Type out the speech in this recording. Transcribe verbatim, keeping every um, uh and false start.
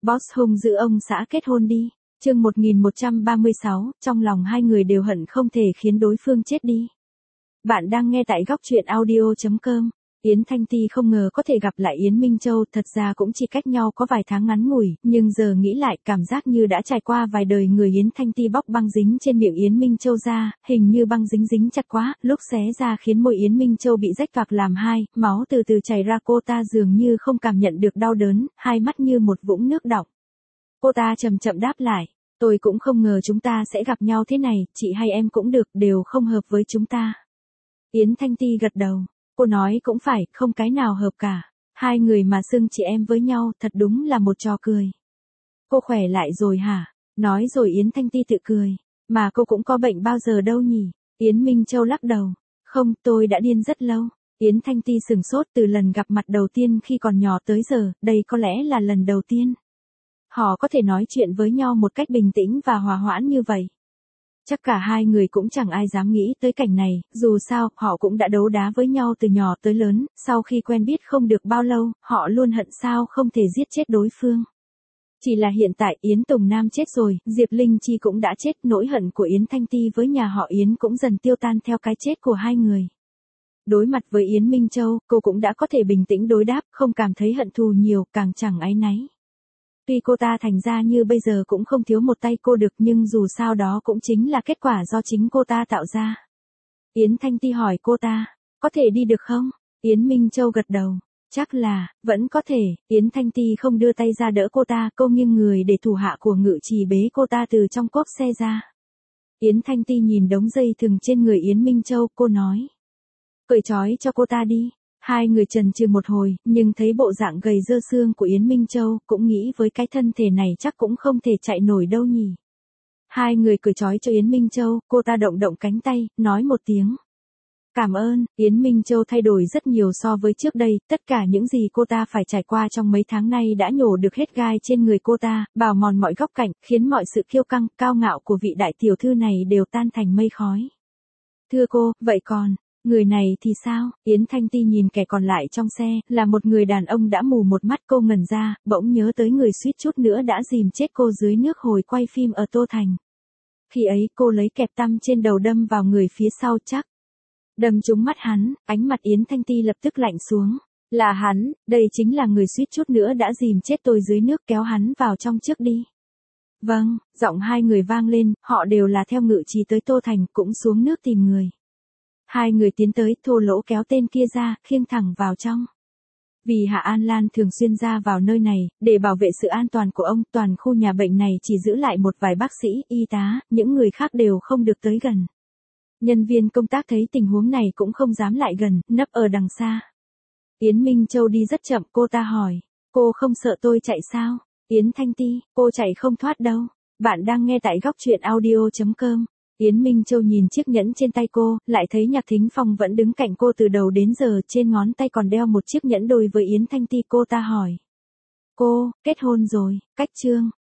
Boss hung dữ ông xã kết hôn đi. Chương một nghìn một trăm ba mươi sáu, trong lòng hai người đều hận không thể khiến đối phương chết đi. Bạn đang nghe tại góc truyện audio chấm com. Yến Thanh Ti không ngờ có thể gặp lại Yến Minh Châu, thật ra cũng chỉ cách nhau có vài tháng ngắn ngủi, nhưng giờ nghĩ lại cảm giác như đã trải qua vài đời người. Yến Thanh Ti bóc băng dính trên miệng Yến Minh Châu ra, hình như băng dính dính chặt quá, lúc xé ra khiến môi Yến Minh Châu bị rách toạc làm hai, máu từ từ chảy ra, cô ta dường như không cảm nhận được đau đớn, hai mắt như một vũng nước đọng. Cô ta chậm chậm đáp lại, tôi cũng không ngờ chúng ta sẽ gặp nhau thế này, chị hay em cũng được, đều không hợp với chúng ta. Yến Thanh Ti gật đầu. Cô nói cũng phải, không cái nào hợp cả. Hai người mà xưng chị em với nhau, thật đúng là một trò cười. Cô khỏe lại rồi hả? Nói rồi Yến Thanh Ti tự cười. Mà cô cũng có bệnh bao giờ đâu nhỉ? Yến Minh Châu lắc đầu. Không, tôi đã điên rất lâu. Yến Thanh Ti sừng sốt từ lần gặp mặt đầu tiên khi còn nhỏ tới giờ, đây có lẽ là lần đầu tiên. Họ có thể nói chuyện với nhau một cách bình tĩnh và hòa hoãn như vậy. Chắc cả hai người cũng chẳng ai dám nghĩ tới cảnh này, dù sao, họ cũng đã đấu đá với nhau từ nhỏ tới lớn, sau khi quen biết không được bao lâu, họ luôn hận sao không thể giết chết đối phương. Chỉ là hiện tại Yến Tùng Nam chết rồi, Diệp Linh Chi cũng đã chết, nỗi hận của Yến Thanh Ti với nhà họ Yến cũng dần tiêu tan theo cái chết của hai người. Đối mặt với Yến Minh Châu, cô cũng đã có thể bình tĩnh đối đáp, không cảm thấy hận thù nhiều, càng chẳng áy náy. Tuy cô ta thành ra như bây giờ cũng không thiếu một tay cô được, nhưng dù sao đó cũng chính là kết quả do chính cô ta tạo ra. Yến Thanh Ti hỏi cô ta, có thể đi được không? Yến Minh Châu gật đầu, chắc là, vẫn có thể. Yến Thanh Ti không đưa tay ra đỡ cô ta, cô nghiêng người để thủ hạ của Ngự Trì bế cô ta từ trong cốp xe ra. Yến Thanh Ti nhìn đống dây thừng trên người Yến Minh Châu, cô nói, cởi trói cho cô ta đi. Hai người chần chừ một hồi, nhưng thấy bộ dạng gầy dơ xương của Yến Minh Châu, cũng nghĩ với cái thân thể này chắc cũng không thể chạy nổi đâu nhỉ. Hai người cởi trói cho Yến Minh Châu, cô ta động động cánh tay, nói một tiếng. Cảm ơn. Yến Minh Châu thay đổi rất nhiều so với trước đây, tất cả những gì cô ta phải trải qua trong mấy tháng nay đã nhổ được hết gai trên người cô ta, bào mòn mọi góc cạnh, khiến mọi sự kiêu căng, cao ngạo của vị đại tiểu thư này đều tan thành mây khói. Thưa cô, vậy còn... người này thì sao? Yến Thanh Ti nhìn kẻ còn lại trong xe, là một người đàn ông đã mù một mắt. Cô ngẩn ra, bỗng nhớ tới người suýt chút nữa đã dìm chết cô dưới nước hồi quay phim ở Tô Thành. Khi ấy cô lấy kẹp tăm trên đầu đâm vào người phía sau, chắc đâm trúng mắt hắn. Ánh mặt Yến Thanh Ti lập tức lạnh xuống. Là hắn, đây chính là người suýt chút nữa đã dìm chết tôi dưới nước, kéo hắn vào trong trước đi. Vâng, giọng hai người vang lên, họ đều là theo Ngự Trì tới Tô Thành, cũng xuống nước tìm người. Hai người tiến tới, thô lỗ kéo tên kia ra, khiêng thẳng vào trong. Vì Hạ An Lan thường xuyên ra vào nơi này, để bảo vệ sự an toàn của ông, toàn khu nhà bệnh này chỉ giữ lại một vài bác sĩ, y tá, những người khác đều không được tới gần. Nhân viên công tác thấy tình huống này cũng không dám lại gần, nấp ở đằng xa. Yến Minh Châu đi rất chậm, cô ta hỏi, cô không sợ tôi chạy sao? Yến Thanh Ti, cô chạy không thoát đâu. Bạn đang nghe tại góc truyện audio chấm com. Yến Minh Châu nhìn chiếc nhẫn trên tay cô, lại thấy Nhạc Thính Phong vẫn đứng cạnh cô từ đầu đến giờ, trên ngón tay còn đeo một chiếc nhẫn đôi với Yến Thanh Ti. Cô ta hỏi, cô, kết hôn rồi, cách chương.